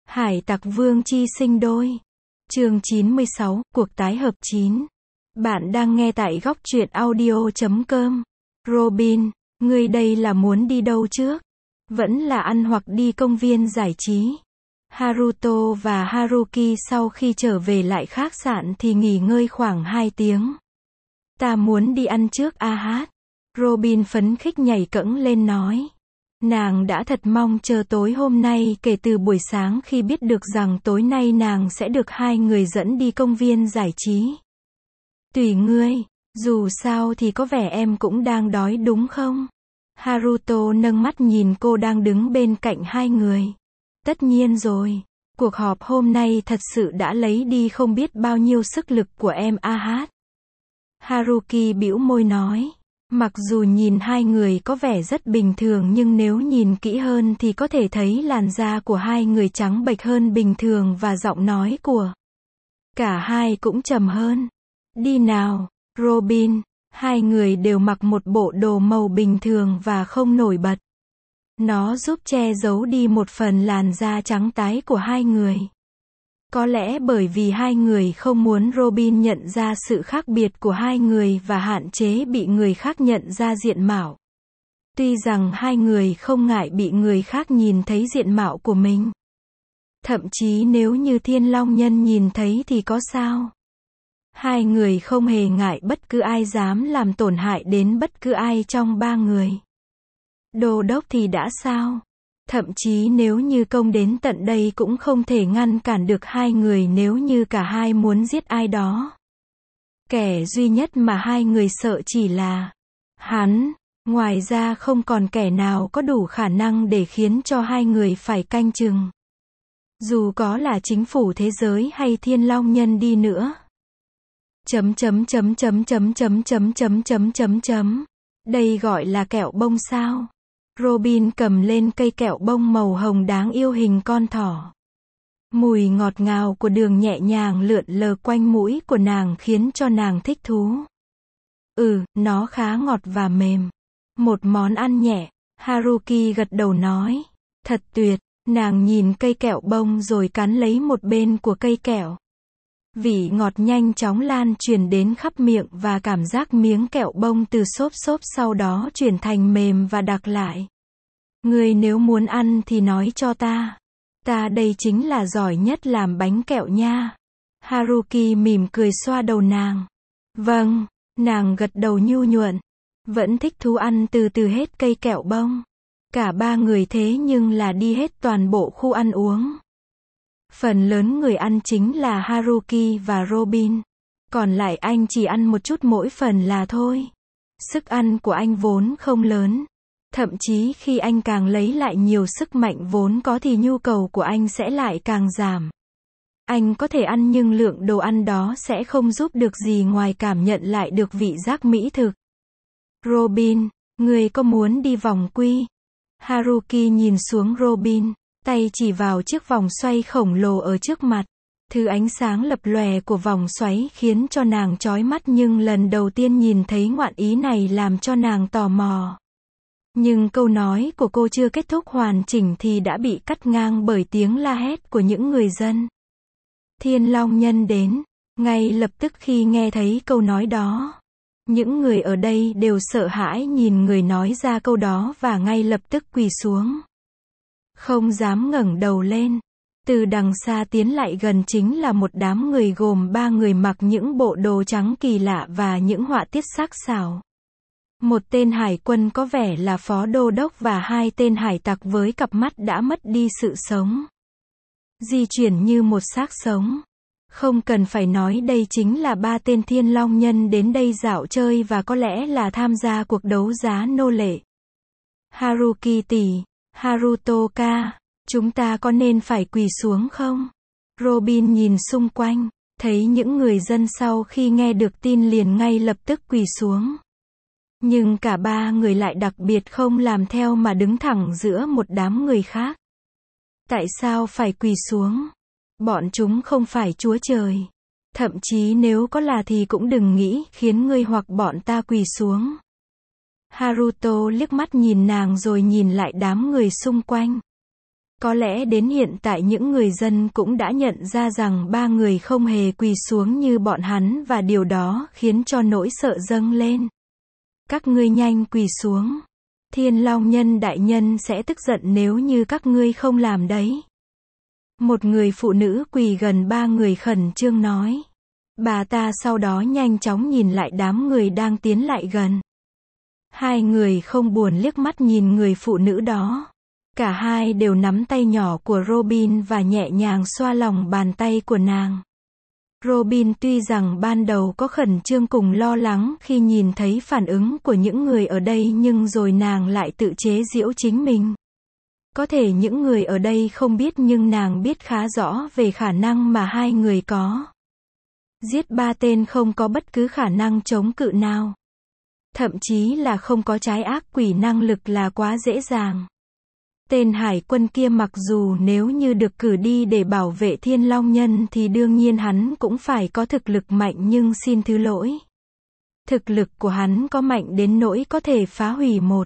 Hải tặc vương chi sinh đôi. Chương 96, cuộc tái hợp 9. Bạn đang nghe tại góc truyện audio.com. Robin, ngươi đây là muốn đi đâu trước? Vẫn là ăn hoặc đi công viên giải trí? Haruto và Haruki sau khi trở về lại khách sạn thì nghỉ ngơi khoảng 2 tiếng. Ta muốn đi ăn trước a hát. Robin phấn khích nhảy cẫng lên nói. Nàng đã thật mong chờ tối hôm nay kể từ buổi sáng khi biết được rằng tối nay nàng sẽ được hai người dẫn đi công viên giải trí. Tùy ngươi, dù sao thì có vẻ em cũng đang đói đúng không? Haruto nâng mắt nhìn cô đang đứng bên cạnh hai người. Tất nhiên rồi, cuộc họp hôm nay thật sự đã lấy đi không biết bao nhiêu sức lực của em a hát. Haruki bĩu môi nói. Mặc dù nhìn hai người có vẻ rất bình thường nhưng nếu nhìn kỹ hơn thì có thể thấy làn da của hai người trắng bệch hơn bình thường và giọng nói của cả hai cũng trầm hơn. Đi nào, Robin. Hai người đều mặc một bộ đồ màu bình thường và không nổi bật. Nó giúp che giấu đi một phần làn da trắng tái của hai người. Có lẽ bởi vì hai người không muốn Robin nhận ra sự khác biệt của hai người và hạn chế bị người khác nhận ra diện mạo. Tuy rằng hai người không ngại bị người khác nhìn thấy diện mạo của mình. Thậm chí nếu như Thiên Long Nhân nhìn thấy thì có sao? Hai người không hề ngại bất cứ ai dám làm tổn hại đến bất cứ ai trong ba người. Đô đốc thì đã sao? Thậm chí nếu như công đến tận đây cũng không thể ngăn cản được hai người nếu như cả hai muốn giết ai đó. Kẻ duy nhất mà hai người sợ chỉ là hắn, ngoài ra không còn kẻ nào có đủ khả năng để khiến cho hai người phải canh chừng. Dù có là chính phủ thế giới hay Thiên Long Nhân đi nữa. Đây gọi là kẹo bông sao? Robin cầm lên cây kẹo bông màu hồng đáng yêu hình con thỏ. Mùi ngọt ngào của đường nhẹ nhàng lượn lờ quanh mũi của nàng khiến cho nàng thích thú. Nó khá ngọt và mềm. Một món ăn nhẹ, Haruki gật đầu nói. Thật tuyệt, nàng nhìn cây kẹo bông rồi cắn lấy một bên của cây kẹo. Vị ngọt nhanh chóng lan truyền đến khắp miệng và cảm giác miếng kẹo bông từ xốp xốp sau đó chuyển thành mềm và đặc lại. Ngươi nếu muốn ăn thì nói cho ta. Ta đây chính là giỏi nhất làm bánh kẹo nha. Haruki mỉm cười xoa đầu nàng. Vâng, nàng gật đầu nhu nhuận. Vẫn thích thú ăn từ từ hết cây kẹo bông. Cả ba người thế nhưng là đi hết toàn bộ khu ăn uống. Phần lớn người ăn chính là Haruki và Robin. Còn lại anh chỉ ăn một chút mỗi phần là thôi. Sức ăn của anh vốn không lớn. Thậm chí khi anh càng lấy lại nhiều sức mạnh vốn có thì nhu cầu của anh sẽ lại càng giảm. Anh có thể ăn nhưng lượng đồ ăn đó sẽ không giúp được gì ngoài cảm nhận lại được vị giác mỹ thực. Robin, ngươi có muốn đi vòng quy? Haruki nhìn xuống Robin. Tay chỉ vào chiếc vòng xoay khổng lồ ở trước mặt. Thứ ánh sáng lập lòe của vòng xoáy khiến cho nàng chói mắt nhưng lần đầu tiên nhìn thấy ngoạn ý này làm cho nàng tò mò. Nhưng câu nói của cô chưa kết thúc hoàn chỉnh thì đã bị cắt ngang bởi tiếng la hét của những người dân. Thiên Long Nhân đến. Ngay lập tức khi nghe thấy câu nói đó. Những người ở đây đều sợ hãi nhìn người nói ra câu đó và ngay lập tức quỳ xuống. Không dám ngẩng đầu lên. Từ đằng xa tiến lại gần chính là một đám người gồm 3 người mặc những bộ đồ trắng kỳ lạ và những họa tiết sắc sảo. Một tên hải quân có vẻ là phó đô đốc và 2 tên hải tặc với cặp mắt đã mất đi sự sống. Di chuyển như một xác sống. Không cần phải nói đây chính là 3 tên Thiên Long Nhân đến đây dạo chơi và có lẽ là tham gia cuộc đấu giá nô lệ. Haruki tỷ. Haruto-ka, chúng ta có nên phải quỳ xuống không? Robin nhìn xung quanh, thấy những người dân sau khi nghe được tin liền ngay lập tức quỳ xuống. Nhưng cả 3 người lại đặc biệt không làm theo mà đứng thẳng giữa một đám người khác. Tại sao phải quỳ xuống? Bọn chúng không phải Chúa Trời. Thậm chí nếu có là thì cũng đừng nghĩ khiến ngươi hoặc bọn ta quỳ xuống. Haruto liếc mắt nhìn nàng rồi nhìn lại đám người xung quanh. Có lẽ đến hiện tại những người dân cũng đã nhận ra rằng ba người không hề quỳ xuống như bọn hắn và điều đó khiến cho nỗi sợ dâng lên. Các ngươi nhanh quỳ xuống. Thiên Long Nhân đại nhân sẽ tức giận nếu như các ngươi không làm đấy. Một người phụ nữ quỳ gần ba người khẩn trương nói. Bà ta sau đó nhanh chóng nhìn lại đám người đang tiến lại gần. Hai người không buồn liếc mắt nhìn người phụ nữ đó. Cả hai đều nắm tay nhỏ của Robin và nhẹ nhàng xoa lòng bàn tay của nàng. Robin tuy rằng ban đầu có khẩn trương cùng lo lắng khi nhìn thấy phản ứng của những người ở đây nhưng rồi nàng lại tự chế giễu chính mình. Có thể những người ở đây không biết nhưng nàng biết khá rõ về khả năng mà hai người có. Giết ba tên không có bất cứ khả năng chống cự nào. Thậm chí là không có trái ác quỷ năng lực là quá dễ dàng. Tên hải quân kia mặc dù nếu như được cử đi để bảo vệ Thiên Long Nhân thì đương nhiên hắn cũng phải có thực lực mạnh nhưng xin thứ lỗi. Thực lực của hắn có mạnh đến nỗi có thể phá hủy một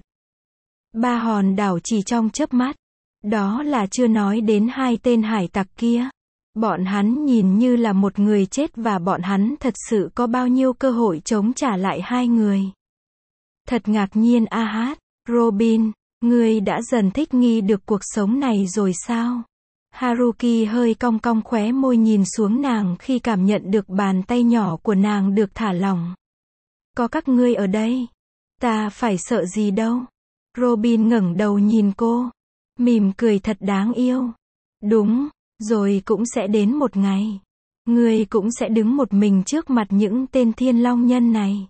ba hòn đảo chỉ trong chớp mắt. Đó là chưa nói đến hai tên hải tặc kia. Bọn hắn nhìn như là một người chết và bọn hắn thật sự có bao nhiêu cơ hội chống trả lại hai người. Thật ngạc nhiên Robin, ngươi đã dần thích nghi được cuộc sống này rồi sao? Haruki hơi cong cong khóe môi nhìn xuống nàng khi cảm nhận được bàn tay nhỏ của nàng được thả lỏng. Có các ngươi ở đây. Ta phải sợ gì đâu. Robin ngẩng đầu nhìn cô. Mỉm cười thật đáng yêu. Đúng, rồi cũng sẽ đến một ngày. Ngươi cũng sẽ đứng một mình trước mặt những tên Thiên Long Nhân này.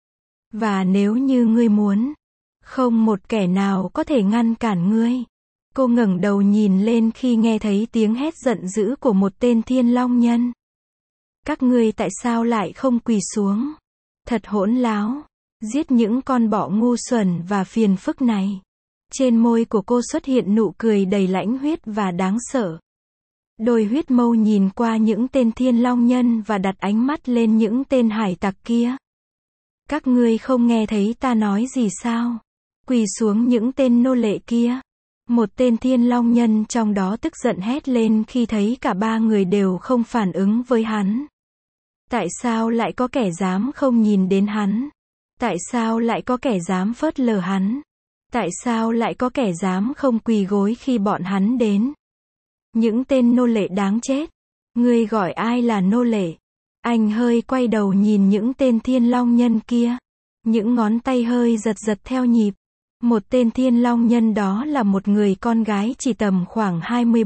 Và nếu như ngươi muốn, không một kẻ nào có thể ngăn cản ngươi. Cô ngẩng đầu nhìn lên khi nghe thấy tiếng hét giận dữ của một tên Thiên Long Nhân. Các ngươi tại sao lại không quỳ xuống? Thật hỗn láo. Giết những con bọ ngu xuẩn và phiền phức này. Trên môi của cô xuất hiện nụ cười đầy lãnh huyết và đáng sợ. Đôi huyết mâu nhìn qua những tên Thiên Long Nhân và đặt ánh mắt lên những tên hải tặc kia. Các ngươi không nghe thấy ta nói gì sao? Quỳ xuống những tên nô lệ kia. Một tên Thiên Long Nhân trong đó tức giận hét lên khi thấy cả ba người đều không phản ứng với hắn. Tại sao lại có kẻ dám không nhìn đến hắn? Tại sao lại có kẻ dám phớt lờ hắn? Tại sao lại có kẻ dám không quỳ gối khi bọn hắn đến? Những tên nô lệ đáng chết. Ngươi gọi ai là nô lệ? Anh hơi quay đầu nhìn những tên Thiên Long Nhân kia. Những ngón tay hơi giật giật theo nhịp. Một tên Thiên Long Nhân đó là một người con gái chỉ tầm khoảng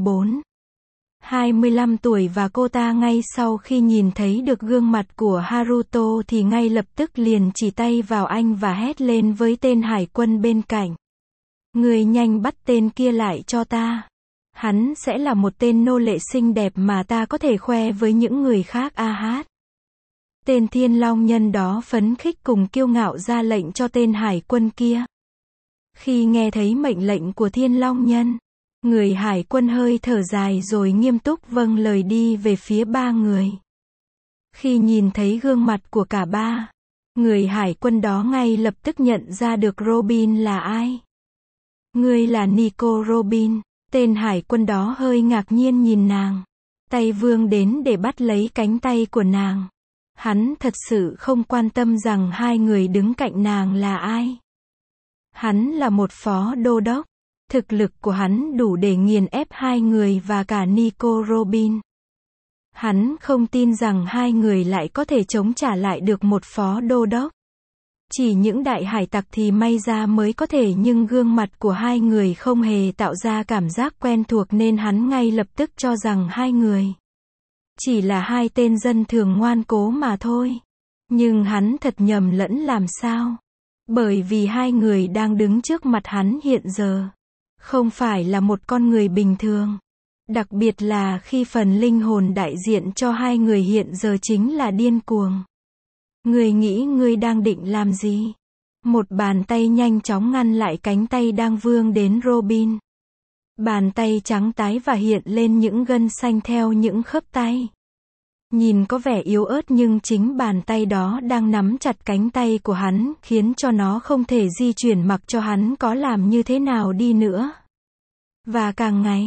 24-25 tuổi và cô ta ngay sau khi nhìn thấy được gương mặt của Haruto thì ngay lập tức liền chỉ tay vào anh và hét lên với tên hải quân bên cạnh. Người nhanh bắt tên kia lại cho ta. Hắn sẽ là một tên nô lệ xinh đẹp mà ta có thể khoe với những người khác Tên Thiên Long Nhân đó phấn khích cùng kiêu ngạo ra lệnh cho tên hải quân kia. Khi nghe thấy mệnh lệnh của Thiên Long Nhân, người hải quân hơi thở dài rồi nghiêm túc vâng lời đi về phía ba người. Khi nhìn thấy gương mặt của cả ba, người hải quân đó ngay lập tức nhận ra được Robin là ai. Ngươi là Nico Robin. Tên hải quân đó hơi ngạc nhiên nhìn nàng. Tay vươn đến để bắt lấy cánh tay của nàng. Hắn thật sự không quan tâm rằng hai người đứng cạnh nàng là ai. Hắn là một phó đô đốc. Thực lực của hắn đủ để nghiền ép hai người và cả Nico Robin. Hắn không tin rằng hai người lại có thể chống trả lại được một phó đô đốc. Chỉ những đại hải tặc thì may ra mới có thể nhưng gương mặt của hai người không hề tạo ra cảm giác quen thuộc nên hắn ngay lập tức cho rằng hai người chỉ là hai tên dân thường ngoan cố mà thôi. Nhưng hắn thật nhầm lẫn làm sao? Bởi vì hai người đang đứng trước mặt hắn hiện giờ không phải là một con người bình thường. Đặc biệt là khi phần linh hồn đại diện cho hai người hiện giờ chính là điên cuồng. Ngươi nghĩ ngươi đang định làm gì? Một bàn tay nhanh chóng ngăn lại cánh tay đang vươn đến Robin. Bàn tay trắng tái và hiện lên những gân xanh theo những khớp tay. Nhìn có vẻ yếu ớt nhưng chính bàn tay đó đang nắm chặt cánh tay của hắn, khiến cho nó không thể di chuyển mặc cho hắn có làm như thế nào đi nữa. Và càng ngày,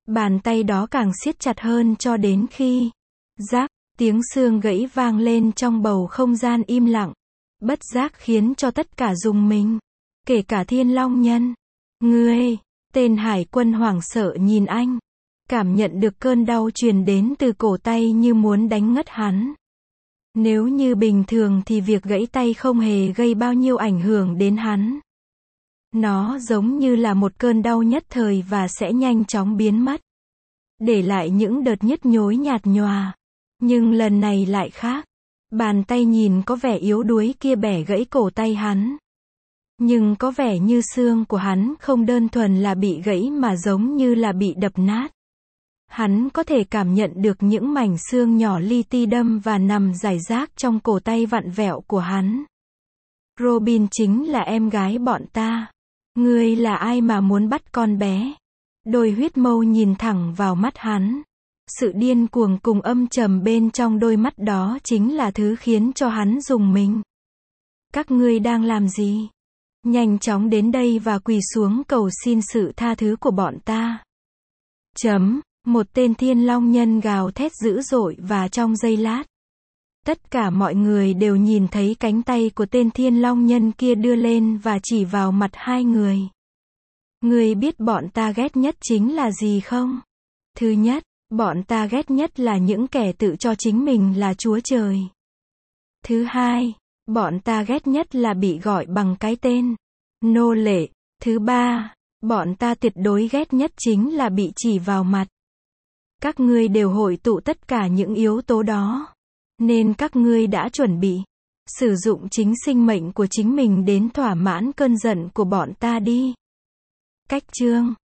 Bàn tay đó càng siết chặt hơn cho đến khi, rác, tiếng xương gãy vang lên trong bầu không gian im lặng. Bất giác khiến cho tất cả rùng mình. Kể cả Thiên Long Nhân. Ngươi, tên hải quân hoảng sợ nhìn anh. Cảm nhận được cơn đau truyền đến từ cổ tay như muốn đánh ngất hắn. Nếu như bình thường thì việc gãy tay không hề gây bao nhiêu ảnh hưởng đến hắn. Nó giống như là một cơn đau nhất thời và sẽ nhanh chóng biến mất. Để lại những đợt nhức nhối nhạt nhòa. Nhưng lần này lại khác. Bàn tay nhìn có vẻ yếu đuối kia bẻ gãy cổ tay hắn. Nhưng có vẻ như xương của hắn không đơn thuần là bị gãy mà giống như là bị đập nát. Hắn có thể cảm nhận được những mảnh xương nhỏ li ti đâm và nằm rải rác trong cổ tay vặn vẹo của hắn. Robin chính là em gái bọn ta. Ngươi là ai mà muốn bắt con bé? Đôi huyết mâu nhìn thẳng vào mắt hắn. Sự điên cuồng cùng âm trầm bên trong đôi mắt đó chính là thứ khiến cho hắn rùng mình. Các ngươi đang làm gì? Nhanh chóng đến đây và quỳ xuống cầu xin sự tha thứ của bọn ta. Một tên Thiên Long Nhân gào thét dữ dội và trong giây lát. Tất cả mọi người đều nhìn thấy cánh tay của tên Thiên Long Nhân kia đưa lên và chỉ vào mặt hai người. Ngươi biết bọn ta ghét nhất chính là gì không? Thứ nhất, bọn ta ghét nhất là những kẻ tự cho chính mình là Chúa Trời. Thứ hai, bọn ta ghét nhất là bị gọi bằng cái tên nô lệ. Thứ ba, bọn ta tuyệt đối ghét nhất chính là bị chỉ vào mặt. Các ngươi đều hội tụ tất cả những yếu tố đó. Nên các ngươi đã chuẩn bị sử dụng chính sinh mệnh của chính mình đến thỏa mãn cơn giận của bọn ta đi. Cách chương